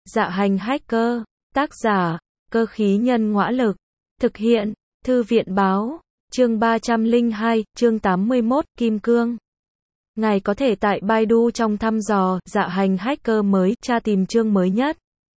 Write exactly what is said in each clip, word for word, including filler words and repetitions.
Dạ hành hacker, tác giả, cơ khí nhân ngõa lực, thực hiện, thư viện báo, chương ba trăm lẻ hai, chương tám mươi mốt, Kim Cương. Ngài có thể tại Baidu trong thăm dò, dạ hành hacker mới, tra tìm chương mới nhất.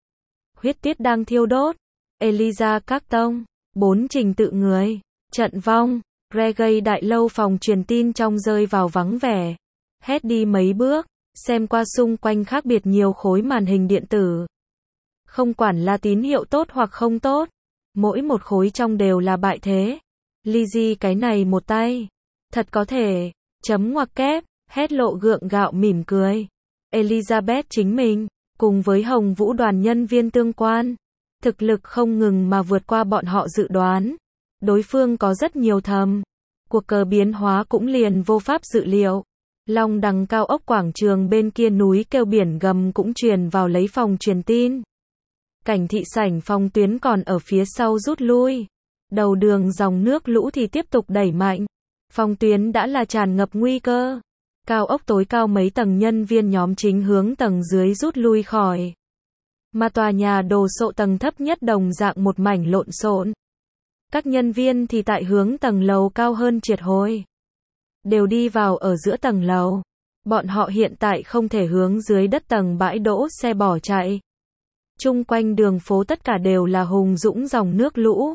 Huyết tiết đang thiêu đốt, Eliza Carton, bốn trình tự người, trận vong, Reggae đại lâu phòng truyền tin trong rơi vào vắng vẻ. Hét đi mấy bước, xem qua xung quanh khác biệt nhiều khối màn hình điện tử. Không quản là tín hiệu tốt hoặc không tốt, mỗi một khối trong đều là bại thế. Lizzie cái này một tay, thật có thể, chấm ngoặc kép, hét lộ gượng gạo mỉm cười. Elizabeth chính mình, cùng với Hồng Vũ đoàn nhân viên tương quan, thực lực không ngừng mà vượt qua bọn họ dự đoán. Đối phương có rất nhiều thầm. Cuộc cờ biến hóa cũng liền vô pháp dự liệu. Long đằng cao ốc quảng trường bên kia núi kêu biển gầm cũng truyền vào lấy phòng truyền tin. Cảnh thị sảnh phòng tuyến còn ở phía sau rút lui. Đầu đường dòng nước lũ thì tiếp tục đẩy mạnh. Phòng tuyến đã là tràn ngập nguy cơ. Cao ốc tối cao mấy tầng nhân viên nhóm chính hướng tầng dưới rút lui khỏi. Mà tòa nhà đồ sộ tầng thấp nhất đồng dạng một mảnh lộn xộn. Các nhân viên thì tại hướng tầng lầu cao hơn triệt hồi. Đều đi vào ở giữa tầng lầu. Bọn họ hiện tại không thể hướng dưới đất tầng bãi đỗ xe bỏ chạy. Chung quanh đường phố tất cả đều là hùng dũng dòng nước lũ.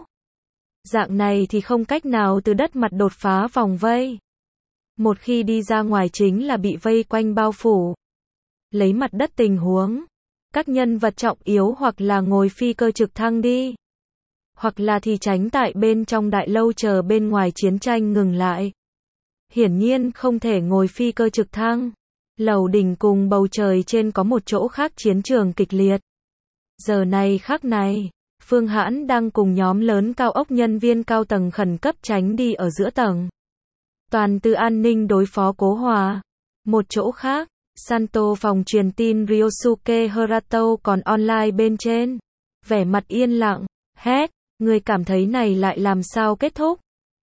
Dạng này thì không cách nào từ đất mặt đột phá vòng vây. Một khi đi ra ngoài chính là bị vây quanh bao phủ. Lấy mặt đất tình huống. Các nhân vật trọng yếu hoặc là ngồi phi cơ trực thăng đi. Hoặc là thì tránh tại bên trong đại lâu chờ bên ngoài chiến tranh ngừng lại. Hiển nhiên không thể ngồi phi cơ trực thăng. Lầu đỉnh cùng bầu trời trên có một chỗ khác chiến trường kịch liệt. Giờ này khắc này, Phương Hãn đang cùng nhóm lớn cao ốc nhân viên cao tầng khẩn cấp tránh đi ở giữa tầng. Toàn từ an ninh đối phó Cố Hòa. Một chỗ khác, Santo phòng truyền tin Ryosuke Harato còn online bên trên. Vẻ mặt yên lặng, hét, người cảm thấy này lại làm sao kết thúc?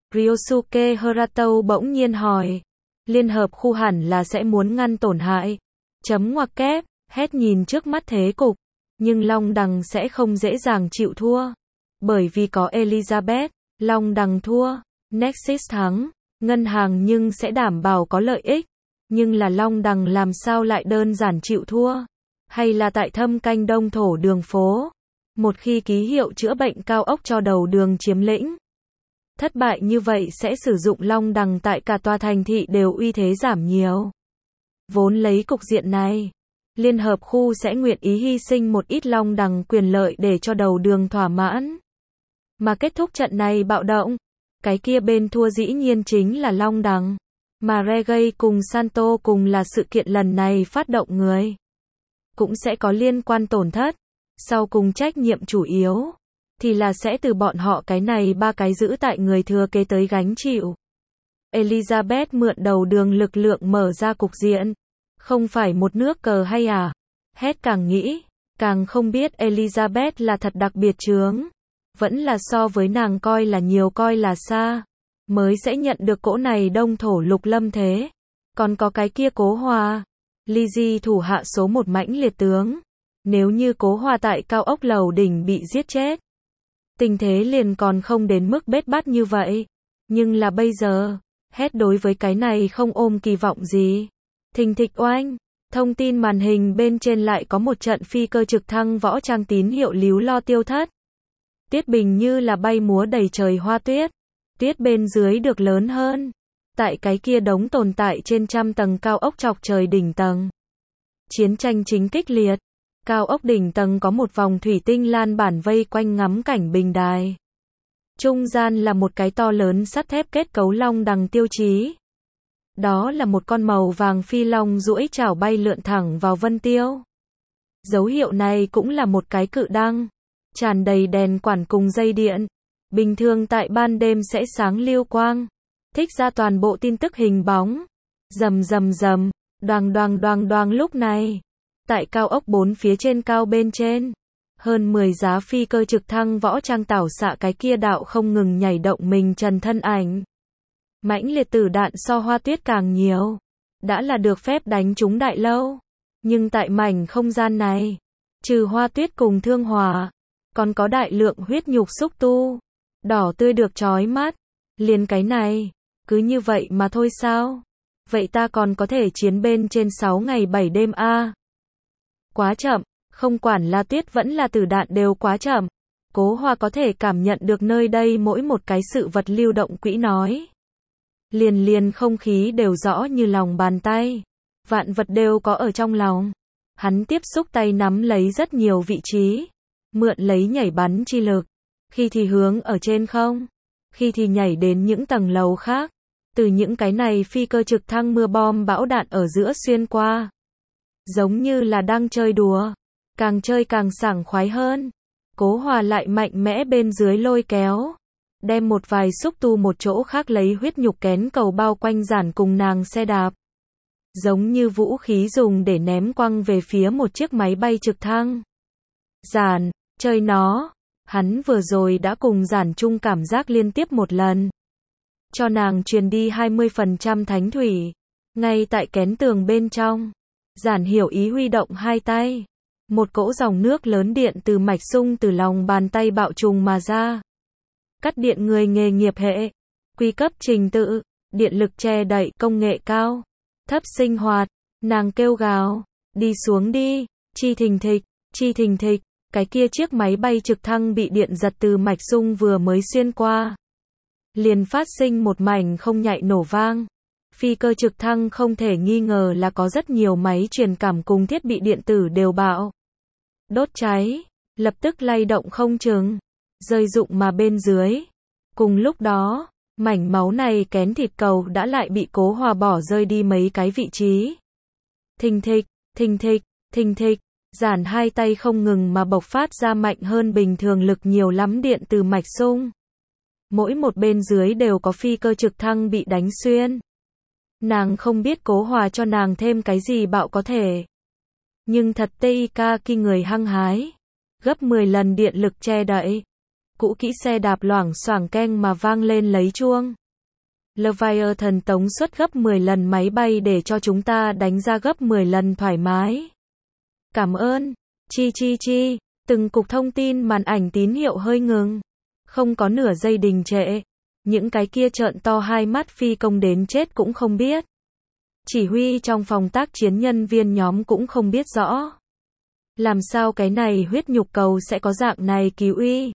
Ryosuke Harato bỗng nhiên hỏi. Liên hợp khu hẳn là sẽ muốn ngăn tổn hại. Chấm ngoặc kép, hét nhìn trước mắt thế cục. Nhưng Long Đằng sẽ không dễ dàng chịu thua. Bởi vì có Elizabeth, Long Đằng thua, Nexus thắng, ngân hàng nhưng sẽ đảm bảo có lợi ích. Nhưng là Long Đằng làm sao lại đơn giản chịu thua? Hay là tại thâm canh đông thổ đường phố? Một khi ký hiệu chữa bệnh cao ốc cho đầu đường chiếm lĩnh. Thất bại như vậy sẽ sử dụng Long Đằng tại cả tòa thành thị đều uy thế giảm nhiều. Vốn lấy cục diện này, Liên hợp khu sẽ nguyện ý hy sinh một ít Long Đằng quyền lợi để cho đầu đường thỏa mãn. Mà kết thúc trận này bạo động, cái kia bên thua dĩ nhiên chính là Long Đằng. Mà Reggae cùng Santo cùng là sự kiện lần này phát động người. Cũng sẽ có liên quan tổn thất. Sau cùng trách nhiệm chủ yếu thì là sẽ từ bọn họ cái này ba cái giữ tại người thừa kế tới gánh chịu. Elizabeth mượn đầu đường lực lượng mở ra cục diện. Không phải một nước cờ hay à? Hét càng nghĩ, càng không biết Elizabeth là thật đặc biệt chướng. Vẫn là so với nàng coi là nhiều coi là xa. Mới sẽ nhận được cỗ này đông thổ lục lâm thế. Còn có cái kia Cố Hòa. Lizzie thủ hạ số một mãnh liệt tướng. Nếu như Cố Hòa tại cao ốc lầu đỉnh bị giết chết. Tình thế liền còn không đến mức bết bát như vậy. Nhưng là bây giờ, hét đối với cái này không ôm kỳ vọng gì. Thình thịch oanh, thông tin màn hình bên trên lại có một trận phi cơ trực thăng võ trang tín hiệu líu lo tiêu thất. Tiết bình như là bay múa đầy trời hoa tuyết. Tuyết bên dưới được lớn hơn. Tại cái kia đống tồn tại trên trăm tầng cao ốc chọc trời đỉnh tầng. Chiến tranh chính kích liệt. Cao ốc đỉnh tầng có một vòng thủy tinh lan bản vây quanh ngắm cảnh bình đài. Trung gian là một cái to lớn sắt thép kết cấu long đằng tiêu chí. Đó là một con màu vàng phi long duỗi chảo bay lượn thẳng vào vân tiêu. Dấu hiệu này cũng là một cái cự đăng. Tràn đầy đèn quản cùng dây điện. Bình thường tại ban đêm sẽ sáng lưu quang. Thích ra toàn bộ tin tức hình bóng. Rầm rầm rầm, đoàng đoàng đoàng đoàng lúc này. Tại cao ốc bốn phía trên cao bên trên. Hơn mười giá phi cơ trực thăng võ trang tảo xạ cái kia đạo không ngừng nhảy động mình trần thân ảnh. Mãnh liệt tử đạn so hoa tuyết càng nhiều. Đã là được phép đánh trúng đại lâu. Nhưng tại mảnh không gian này. Trừ Hoa Tuyết cùng Thương Hòa, còn có đại lượng huyết nhục xúc tu, đỏ tươi được chói mắt. Liền cái này, cứ như vậy mà thôi sao? Vậy ta còn có thể chiến bên trên sáu ngày bảy đêm a. À? Quá chậm, không quản là tuyết vẫn là tử đạn đều quá chậm. Cố Hoa có thể cảm nhận được nơi đây mỗi một cái sự vật lưu động quỹ nói. Liền liền không khí đều rõ như lòng bàn tay. Vạn vật đều có ở trong lòng. Hắn tiếp xúc tay nắm lấy rất nhiều vị trí. Mượn lấy nhảy bắn chi lực. Khi thì hướng ở trên không. Khi thì nhảy đến những tầng lầu khác. Từ những cái này phi cơ trực thăng mưa bom bão đạn ở giữa xuyên qua. Giống như là đang chơi đùa. Càng chơi càng sảng khoái hơn. Cố Hòa lại mạnh mẽ bên dưới lôi kéo. Đem một vài xúc tu một chỗ khác lấy huyết nhục kén cầu bao quanh giản cùng nàng xe đạp. Giống như vũ khí dùng để ném quăng về phía một chiếc máy bay trực thăng. Giản, chơi nó. Hắn vừa rồi đã cùng giản chung cảm giác liên tiếp một lần. Cho nàng truyền đi hai mươi phần trăm thánh thủy. Ngay tại kén tường bên trong. Giản hiểu ý huy động hai tay. Một cỗ dòng nước lớn điện từ mạch sung từ lòng bàn tay bạo trùng mà ra. Cắt điện người nghề nghiệp hệ. Quy cấp trình tự. Điện lực che đậy công nghệ cao. Thấp sinh hoạt. Nàng kêu gào. Đi xuống đi. Chi thình thịch. Chi thình thịch. Cái kia chiếc máy bay trực thăng bị điện giật từ mạch sung vừa mới xuyên qua. Liền phát sinh một mảnh không nhạy nổ vang. Phi cơ trực thăng không thể nghi ngờ là có rất nhiều máy truyền cảm cùng thiết bị điện tử đều bạo. Đốt cháy. Lập tức lay động không chừng. Rơi rụng mà bên dưới. Cùng lúc đó, mảnh máu này kén thịt cầu đã lại bị Cố Hòa bỏ rơi đi mấy cái vị trí. Thình thịch, thình thịch, thình thịch. Giản hai tay không ngừng mà bộc phát ra mạnh hơn bình thường lực nhiều lắm điện từ mạch sung. Mỗi một bên dưới đều có phi cơ trực thăng bị đánh xuyên. Nàng không biết Cố Hòa cho nàng thêm cái gì bạo có thể. Nhưng thật tê i ca khi người hăng hái. Gấp mười lần điện lực che đậy. Cũ kỹ xe đạp loảng xoảng keng mà vang lên lấy chuông. Leviathan tống suất gấp mười lần máy bay để cho chúng ta đánh ra gấp mười lần thoải mái. Cảm ơn. Chi chi chi. Từng cục thông tin màn ảnh tín hiệu hơi ngừng. Không có nửa giây đình trệ. Những cái kia trợn to hai mắt phi công đến chết cũng không biết. Chỉ huy trong phòng tác chiến nhân viên nhóm cũng không biết rõ. Làm sao cái này huyết nhục cầu sẽ có dạng này cứu uy.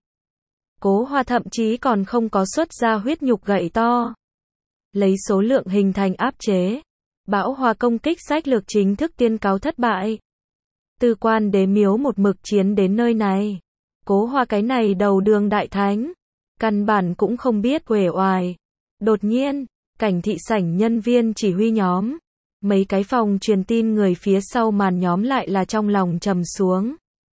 Cố Hòa thậm chí còn không có xuất ra huyết nhục gậy to. Lấy số lượng hình thành áp chế. Bão hòa công kích sách lược chính thức tuyên cáo thất bại. Từ quan đế miếu một mực chiến đến nơi này. Cố Hòa cái này đầu đường đại thánh. Căn bản cũng không biết uể oải. Đột nhiên, cảnh thị sảnh nhân viên chỉ huy nhóm. Mấy cái phòng truyền tin người phía sau màn nhóm lại là trong lòng trầm xuống.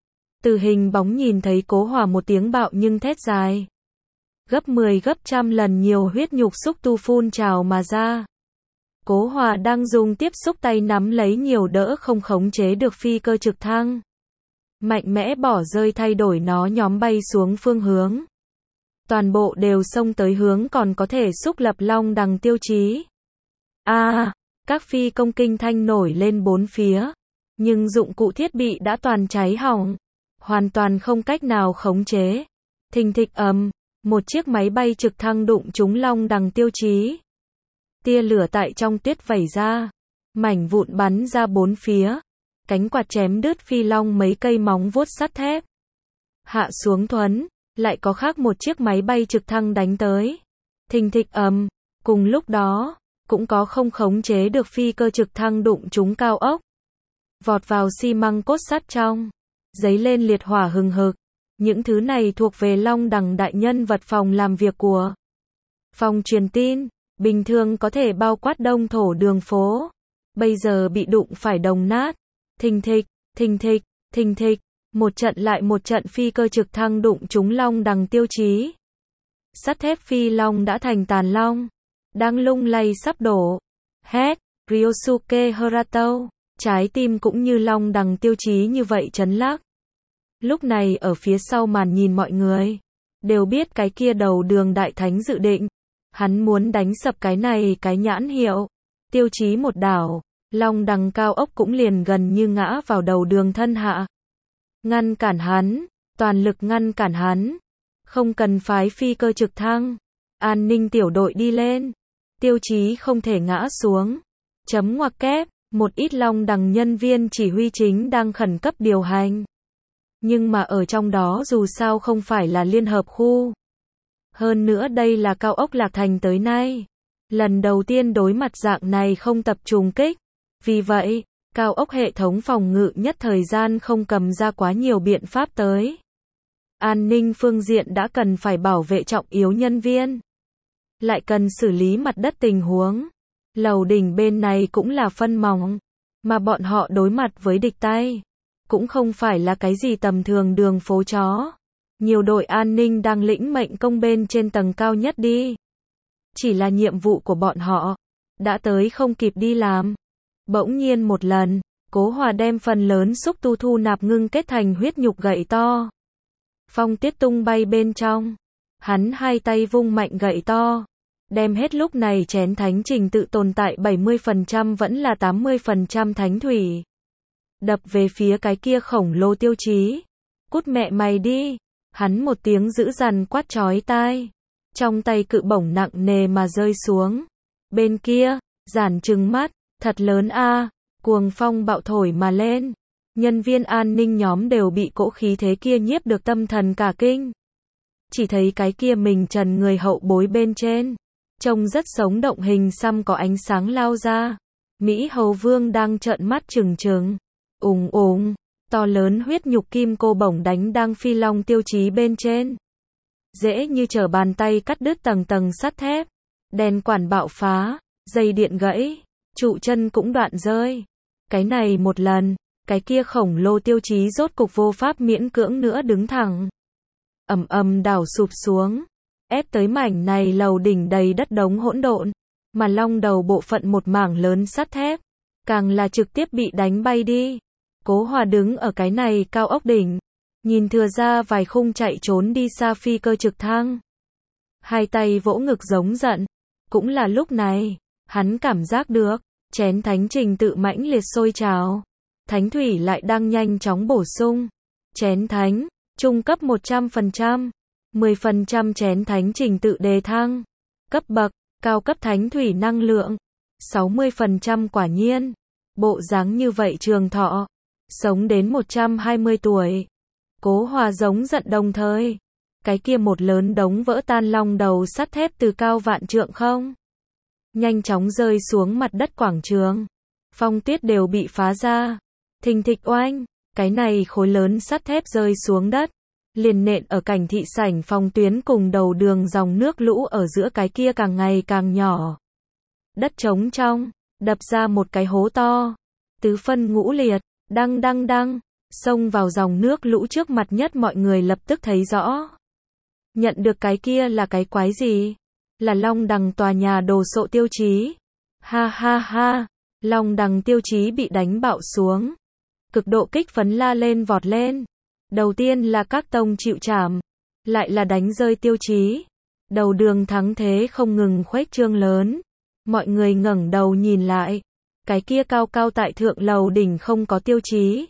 Từ hình bóng nhìn thấy Cố Hòa một tiếng bạo nhưng thét dài. Gấp mười gấp trăm lần nhiều huyết nhục xúc tu phun trào mà ra. Cố Hòa đang dùng tiếp xúc tay nắm lấy nhiều đỡ không khống chế được phi cơ trực thăng. Mạnh mẽ bỏ rơi thay đổi nó nhóm bay xuống phương hướng. Toàn bộ đều xông tới hướng còn có thể xúc lập long đằng tiêu chí. A, à, các phi công kinh thanh nổi lên bốn phía. Nhưng dụng cụ thiết bị đã toàn cháy hỏng. Hoàn toàn không cách nào khống chế. Thình thịch ầm, một chiếc máy bay trực thăng đụng trúng long đằng tiêu chí. Tia lửa tại trong tuyết vẩy ra. Mảnh vụn bắn ra bốn phía. Cánh quạt chém đứt phi long mấy cây móng vuốt sắt thép. Hạ xuống thuấn. Lại có khác một chiếc máy bay trực thăng đánh tới. Thình thịch ầm. Cùng lúc đó, cũng có không khống chế được phi cơ trực thăng đụng trúng cao ốc. Vọt vào xi măng cốt sắt trong. Giấy lên liệt hỏa hừng hực. Những thứ này thuộc về long đằng đại nhân vật phòng làm việc của phòng truyền tin. Bình thường có thể bao quát đông thổ đường phố. Bây giờ bị đụng phải đồng nát. Thình thịch, thình thịch, thình thịch. Một trận lại một trận phi cơ trực thăng đụng trúng long đằng tiêu chí. Sắt thép phi long đã thành tàn long. Đang lung lay sắp đổ. Hét, Ryosuke Harato. Trái tim cũng như long đằng tiêu chí như vậy chấn lắc. Lúc này ở phía sau màn nhìn mọi người. Đều biết cái kia đầu đường đại thánh dự định. Hắn muốn đánh sập cái này cái nhãn hiệu. Tiêu chí một đảo. Long đằng cao ốc cũng liền gần như ngã vào đầu đường thân hạ. Ngăn cản hắn, toàn lực ngăn cản hắn. Không cần phái phi cơ trực thăng. An ninh tiểu đội đi lên. Tiêu Chí không thể ngã xuống. Chấm ngoặc kép, một ít Long Đằng nhân viên chỉ huy chính đang khẩn cấp điều hành. Nhưng mà ở trong đó dù sao không phải là liên hợp khu. Hơn nữa đây là cao ốc Lạc Thành tới nay. Lần đầu tiên đối mặt dạng này không tập trùng kích. Vì vậy, cao ốc hệ thống phòng ngự nhất thời gian không cầm ra quá nhiều biện pháp tới. An ninh phương diện đã cần phải bảo vệ trọng yếu nhân viên. Lại cần xử lý mặt đất tình huống. Lầu đỉnh bên này cũng là phân mỏng. Mà bọn họ đối mặt với địch tay. Cũng không phải là cái gì tầm thường đường phố chó. Nhiều đội an ninh đang lĩnh mệnh công bên trên tầng cao nhất đi. Chỉ là nhiệm vụ của bọn họ. Đã tới không kịp đi làm. Bỗng nhiên một lần, Cố Hòa đem phần lớn xúc tu thu nạp ngưng kết thành huyết nhục gậy to. Phong Tiết tung bay bên trong. Hắn hai tay vung mạnh gậy to. Đem hết lúc này chén thánh trình tự tồn tại bảy mươi phần trăm vẫn là tám mươi phần trăm thánh thủy. Đập về phía cái kia khổng lồ Tiêu Chí. Cút mẹ mày đi. Hắn một tiếng dữ dằn quát chói tai. Trong tay cự bổng nặng nề mà rơi xuống. Bên kia, giản trừng mắt, thật lớn a, cuồng phong bạo thổi mà lên. Nhân viên an ninh nhóm đều bị cỗ khí thế kia nhiếp được tâm thần cả kinh. Chỉ thấy cái kia mình trần người hậu bối bên trên. Trông rất sống động, hình xăm có ánh sáng lao ra. Mỹ Hầu Vương đang trợn mắt trừng trừng. Ùng ùng, to lớn huyết nhục kim cô bổng đánh đang phi long Tiêu Chí bên trên. Dễ như trở bàn tay cắt đứt tầng tầng sắt thép. Đèn quản bạo phá, dây điện gãy, trụ chân cũng đoạn rơi. Cái này một lần, cái kia khổng lồ Tiêu Chí rốt cục vô pháp miễn cưỡng nữa đứng thẳng. Ầm ầm đảo sụp xuống, ép tới mảnh này lầu đỉnh đầy đất đống hỗn độn, mà long đầu bộ phận một mảng lớn sắt thép, càng là trực tiếp bị đánh bay đi. Cố Hòa đứng ở cái này cao ốc đỉnh, nhìn thừa ra vài khung chạy trốn đi xa phi cơ trực thăng. Hai tay vỗ ngực giống giận. Cũng là lúc này, hắn cảm giác được, chén thánh trình tự mãnh liệt sôi trào. Thánh thủy lại đang nhanh chóng bổ sung. Chén thánh, trung cấp một trăm phần trăm, mười phần trăm chén thánh trình tự đề thăng. Cấp bậc, cao cấp thánh thủy năng lượng, sáu mươi phần trăm quả nhiên. Bộ dáng như vậy trường thọ, sống đến một trăm hai mươi tuổi. Cố Hòa giống giận đồng thời. Cái kia một lớn đống vỡ tan long đầu sắt thép từ cao vạn trượng không. Nhanh chóng rơi xuống mặt đất quảng trường. Phong tuyết đều bị phá ra. Thình thịch oanh, cái này khối lớn sắt thép rơi xuống đất. Liền nện ở cảnh thị sảnh phòng tuyến cùng đầu đường dòng nước lũ ở giữa cái kia càng ngày càng nhỏ. Đất trống trong, đập ra một cái hố to. Tứ phân ngũ liệt, đăng đăng đăng. Xông vào dòng nước lũ trước mặt nhất mọi người lập tức thấy rõ. Nhận được cái kia là cái quái gì? Là Long Đằng tòa nhà đồ sộ Tiêu Chí. Ha ha ha, Long Đằng Tiêu Chí bị đánh bạo xuống. Cực độ kích phấn la lên vọt lên. Đầu tiên là các tông chịu trảm, lại là đánh rơi Tiêu Chí. Đầu đường thắng thế không ngừng khuếch trương lớn. Mọi người ngẩng đầu nhìn lại. Cái kia cao cao tại thượng lầu đỉnh không có Tiêu Chí.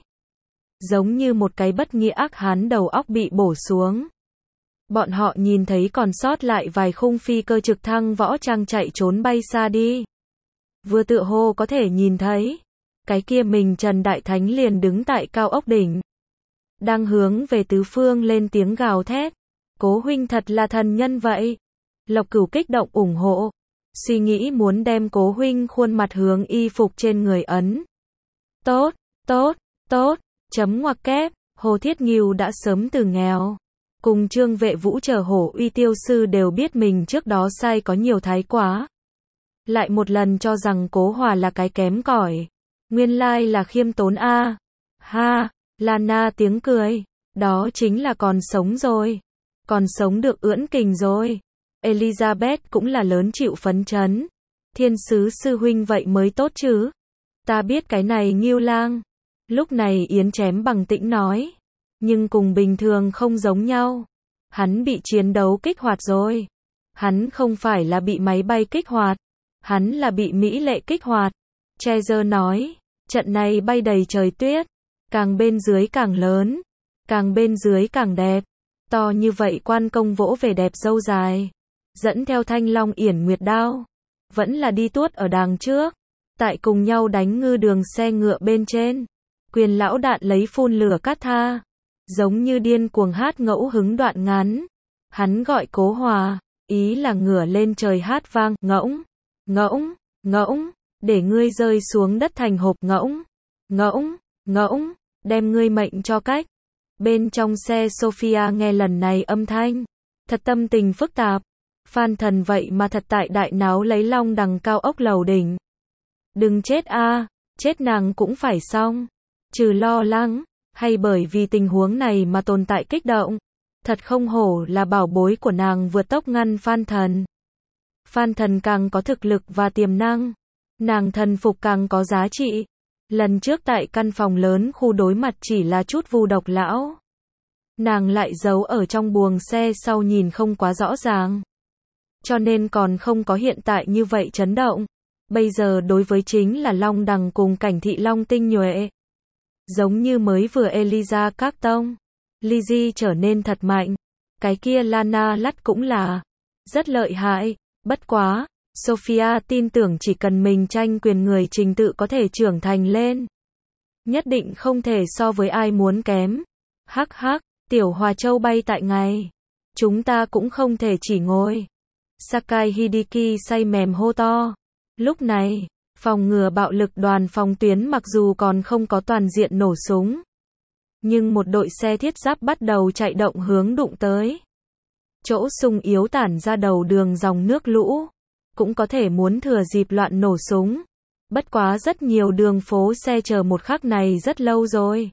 Giống như một cái bất nghĩa ác hán đầu óc bị bổ xuống. Bọn họ nhìn thấy còn sót lại vài khung phi cơ trực thăng võ trang chạy trốn bay xa đi. Vừa tựa hồ có thể nhìn thấy. Cái kia mình Trần Đại Thánh liền đứng tại cao ốc đỉnh. Đang hướng về tứ phương lên tiếng gào thét. Cố huynh thật là thần nhân vậy. Lộc Cửu kích động ủng hộ. Suy nghĩ muốn đem Cố huynh khuôn mặt hướng y phục trên người ấn. Tốt, tốt, tốt. Chấm ngoặc kép, Hồ Thiết Ngưu đã sớm từ nghèo. Cùng Trương Vệ Vũ chờ Hổ Uy tiêu sư đều biết mình trước đó sai có nhiều thái quá. Lại một lần cho rằng Cố Hòa là cái kém cỏi. Nguyên lai là khiêm tốn a. Ha, Lana tiếng cười. Đó chính là còn sống rồi. Còn sống được ưỡn kình rồi. Elizabeth cũng là lớn chịu phấn chấn. Thiên sứ sư huynh vậy mới tốt chứ. Ta biết cái này Ngưu Lang. Lúc này Yến Chém bằng tĩnh nói. Nhưng cùng bình thường không giống nhau. Hắn bị chiến đấu kích hoạt rồi. Hắn không phải là bị máy bay kích hoạt. Hắn là bị mỹ lệ kích hoạt. Treasure nói. Trận này bay đầy trời tuyết. Càng bên dưới càng lớn. càng bên dưới càng đẹp. To như vậy quan công vỗ về đẹp dâu dài. Dẫn theo thanh long yển nguyệt đao. Vẫn là đi tuốt ở đàng trước. Tại cùng nhau đánh ngư đường xe ngựa bên trên. Quyền lão đạn lấy phun lửa cát tha. Giống như điên cuồng hát ngẫu hứng đoạn ngắn. Hắn gọi Cố Hòa, ý là ngửa lên trời hát vang, ngỗng, ngỗng, ngỗng, để ngươi rơi xuống đất thành hộp ngỗng, ngỗng, ngỗng, đem ngươi mệnh cho cách. Bên trong xe Sophia nghe lần này âm thanh, thật tâm tình phức tạp. Phan Thần vậy mà thật tại đại náo lấy long đằng cao ốc lầu đỉnh. Đừng chết a, chết nàng cũng phải xong. Trừ lo lắng, hay bởi vì tình huống này mà tồn tại kích động. Thật không hổ là bảo bối của nàng vượt tốc ngăn Phan Thần. Phan Thần càng có thực lực và tiềm năng. Nàng thần phục càng có giá trị. Lần trước tại căn phòng lớn khu đối mặt chỉ là chút vu độc lão. Nàng lại giấu ở trong buồng xe sau nhìn không quá rõ ràng. Cho nên còn không có hiện tại như vậy chấn động. Bây giờ đối với chính là long đằng cùng cảnh thị long tinh nhuệ. Giống như mới vừa Eliza các tông. Lizzie trở nên thật mạnh. Cái kia Lana Lắt cũng là rất lợi hại. Bất quá, Sophia tin tưởng chỉ cần mình tranh quyền người trình tự có thể trưởng thành lên. Nhất định không thể so với ai muốn kém. Hắc hắc, tiểu Hòa Châu bay tại ngày. Chúng ta cũng không thể chỉ ngồi. Sakai Hideki say mềm hô to. Lúc này, phòng ngừa bạo lực đoàn phòng tuyến mặc dù còn không có toàn diện nổ súng. Nhưng một đội xe thiết giáp bắt đầu chạy động hướng đụng tới. Chỗ sung yếu tản ra đầu đường dòng nước lũ. Cũng có thể muốn thừa dịp loạn nổ súng. Bất quá rất nhiều đường phố xe chờ một khắc này rất lâu rồi.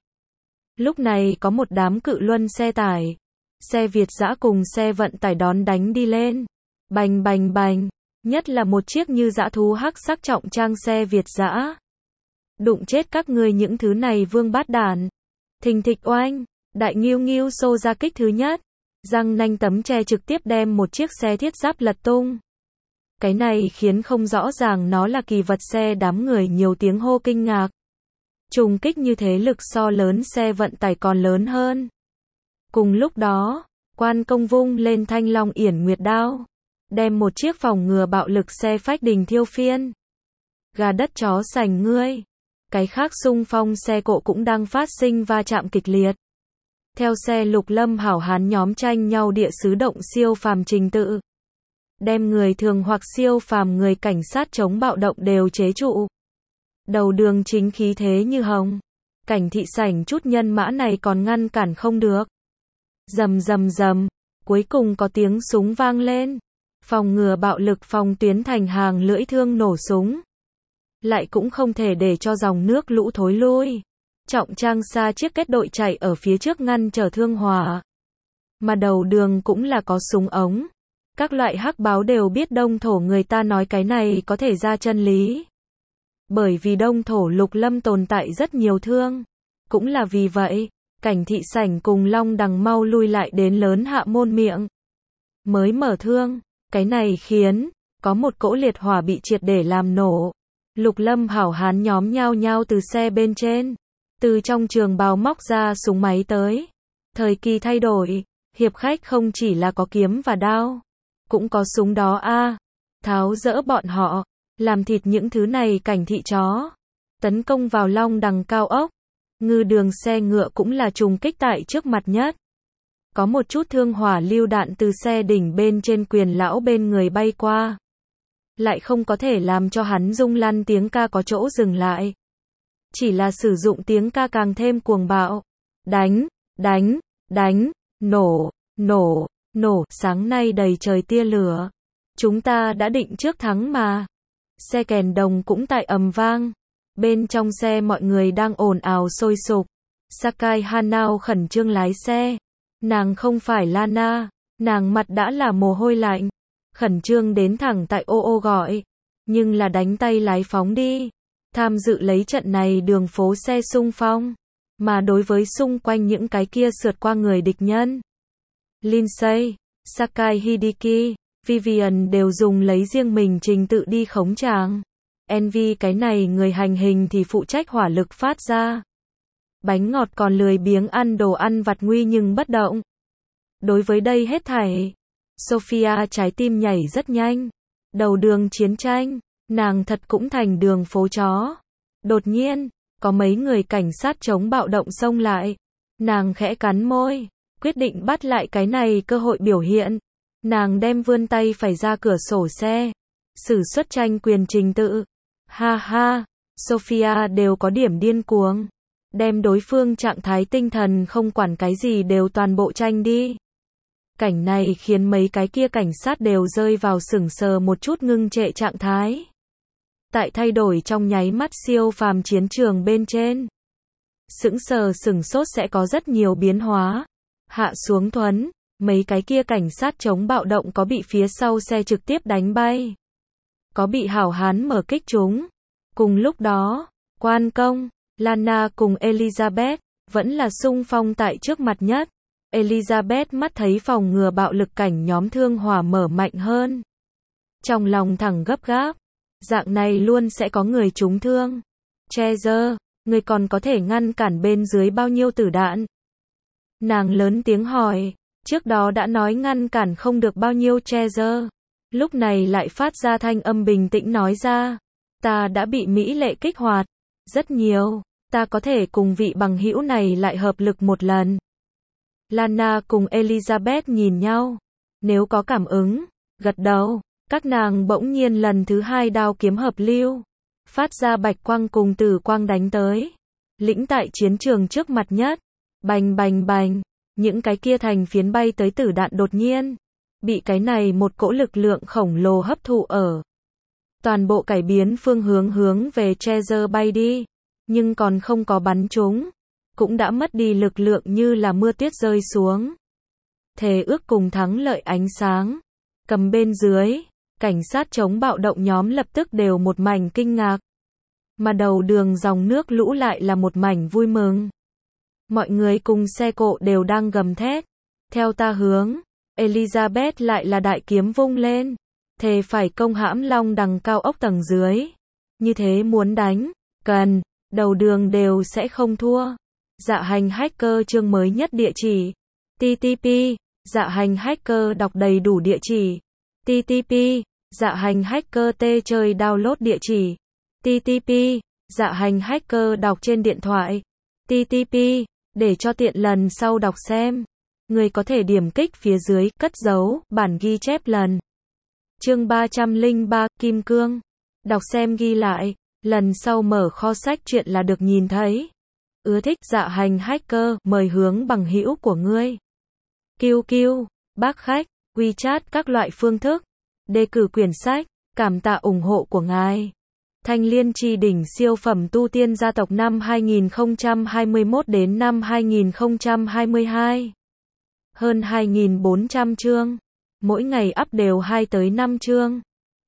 Lúc này có một đám cự luân xe tải. Xe Việt dã cùng xe vận tải đón đánh đi lên. Bành bành bành. Nhất là một chiếc như dã thú hắc sắc trọng trang xe Việt dã. Đụng chết các ngươi những thứ này vương bát đản. Thình thịch oanh. Đại nghiêu nghiêu xô ra kích thứ nhất. Răng nanh tấm tre trực tiếp đem một chiếc xe thiết giáp lật tung. Cái này khiến không rõ ràng nó là kỳ vật xe đám người nhiều tiếng hô kinh ngạc. Trùng kích như thế lực so lớn xe vận tải còn lớn hơn. Cùng lúc đó, quan công vung lên thanh long yển nguyệt đao. Đem một chiếc phòng ngừa bạo lực xe phách đình thiêu phiên. Gà đất chó sành ngươi. Cái khác xung phong xe cộ cũng đang phát sinh va chạm kịch liệt. Theo xe lục lâm hảo hán nhóm tranh nhau địa sứ động siêu phàm trình tự. Đem người thường hoặc siêu phàm người cảnh sát chống bạo động đều chế trụ. Đầu đường chính khí thế như hồng. Cảnh thị sảnh chút nhân mã này còn ngăn cản không được. Rầm rầm rầm. Cuối cùng có tiếng súng vang lên. Phòng ngừa bạo lực phòng tuyến thành hàng lưỡi thương nổ súng. Lại cũng không thể để cho dòng nước lũ thối lui. Trọng trang xa chiếc kết đội chạy ở phía trước ngăn trở thương hỏa. Mà đầu đường cũng là có súng ống. Các loại hắc báo đều biết đông thổ người ta nói cái này có thể ra chân lý. Bởi vì đông thổ lục lâm tồn tại rất nhiều thương. Cũng là vì vậy, cảnh thị sảnh cùng long đằng mau lui lại đến lớn hạ môn miệng. Mới mở thương, cái này khiến, có một cỗ liệt hỏa bị triệt để làm nổ. Lục lâm hảo hán nhóm nhao nhao từ xe bên trên. Từ trong trường bào móc ra súng máy tới. Thời kỳ thay đổi, hiệp khách không chỉ là có kiếm và đao. Cũng có súng đó a à. Tháo dỡ bọn họ. Làm thịt những thứ này cảnh thị chó. Tấn công vào long đằng cao ốc. Ngư đường xe ngựa cũng là trùng kích tại trước mặt nhất. Có một chút thương hỏa lưu đạn từ xe đỉnh bên trên quyền lão bên người bay qua. Lại không có thể làm cho hắn rung lăn tiếng ca có chỗ dừng lại. Chỉ là sử dụng tiếng ca càng thêm cuồng bạo. Đánh, đánh, đánh, nổ, nổ, nổ. Sáng nay đầy trời tia lửa. Chúng ta đã định trước thắng mà. Xe kèn đồng cũng tại ầm vang. Bên trong xe mọi người đang ồn ào sôi sục. Sakai Hanao khẩn trương lái xe. Nàng không phải Lana. Nàng mặt đã là mồ hôi lạnh. Khẩn trương đến thẳng tại ô ô gọi. Nhưng là đánh tay lái phóng đi. Tham dự lấy trận này đường phố xe xung phong. Mà đối với xung quanh những cái kia sượt qua người địch nhân. Lindsay, Sakai Hideki, Vivian đều dùng lấy riêng mình trình tự đi khống tràng. Envy cái này người hành hình thì phụ trách hỏa lực phát ra. Bánh ngọt còn lười biếng ăn đồ ăn vặt nguy nhưng bất động. Đối với đây hết thảy, Sophia trái tim nhảy rất nhanh. Đầu đường chiến tranh, nàng thật cũng thành đường phố chó. Đột nhiên, có mấy người cảnh sát chống bạo động xông lại. Nàng khẽ cắn môi, quyết định bắt lại cái này cơ hội biểu hiện. Nàng đem vươn tay phải ra cửa sổ xe, sử xuất tranh quyền trình tự. Ha ha, Sophia đều có điểm điên cuồng. Đem đối phương trạng thái tinh thần không quản cái gì đều toàn bộ tranh đi. Cảnh này khiến mấy cái kia cảnh sát đều rơi vào sững sờ một chút ngưng trệ trạng thái. Tại thay đổi trong nháy mắt siêu phàm chiến trường bên trên. Sững sờ sửng sốt sẽ có rất nhiều biến hóa. Hạ xuống thuấn, mấy cái kia cảnh sát chống bạo động có bị phía sau xe trực tiếp đánh bay. Có bị hảo hán mở kích chúng. Cùng lúc đó, quan công, Lana cùng Elizabeth, vẫn là xung phong tại trước mặt nhất. Elizabeth mắt thấy phòng ngừa bạo lực cảnh nhóm thương hỏa mở mạnh hơn. Trong lòng thẳng gấp gáp. Dạng này luôn sẽ có người trúng thương. Treasure, người còn có thể ngăn cản bên dưới bao nhiêu tử đạn? Nàng lớn tiếng hỏi, trước đó đã nói ngăn cản không được bao nhiêu Treasure. Lúc này lại phát ra thanh âm bình tĩnh nói ra, ta đã bị mỹ lệ kích hoạt. Rất nhiều, ta có thể cùng vị bằng hữu này lại hợp lực một lần. Lana cùng Elizabeth nhìn nhau. Nếu có cảm ứng, gật đầu. Các nàng bỗng nhiên lần thứ hai đao kiếm hợp lưu. Phát ra bạch quang cùng tử quang đánh tới. Lĩnh tại chiến trường trước mặt nhất. Bành bành bành. Những cái kia thành phiến bay tới tử đạn đột nhiên. Bị cái này một cỗ lực lượng khổng lồ hấp thụ ở. Toàn bộ cải biến phương hướng hướng về Treasure bay đi. Nhưng còn không có bắn trúng. Cũng đã mất đi lực lượng như là mưa tuyết rơi xuống. Thề ước cùng thắng lợi ánh sáng. Cầm bên dưới, cảnh sát chống bạo động nhóm lập tức đều một mảnh kinh ngạc. Mà đầu đường dòng nước lũ lại là một mảnh vui mừng. Mọi người cùng xe cộ đều đang gầm thét. Theo ta hướng, Elizabeth lại là đại kiếm vung lên. Thề phải công hãm long đằng cao ốc tầng dưới. Như thế muốn đánh, cần, đầu đường đều sẽ không thua. Dạ hành hacker chương mới nhất địa chỉ. T T P, dạ hành hacker đọc đầy đủ địa chỉ. T T P, dạ hành hacker t chơi download địa chỉ. T T P, dạ hành hacker đọc trên điện thoại. T T P, để cho tiện lần sau đọc xem. Người có thể điểm kích phía dưới, cất dấu, bản ghi chép lần. Chương ba trăm lẻ ba, Kim Cương. Đọc xem ghi lại, lần sau mở kho sách truyện là được nhìn thấy. Ưa thích dạ hành hacker, mời hướng bằng hữu của ngươi. Q Q, bác khách, WeChat các loại phương thức. Đề cử quyển sách, cảm tạ ủng hộ của ngài. Thanh Liên Chi đỉnh siêu phẩm tu tiên gia tộc năm hai nghìn không trăm hai mươi mốt đến năm hai nghìn không trăm hai mươi hai. Hơn hai nghìn bốn trăm chương. Mỗi ngày up đều hai tới năm chương.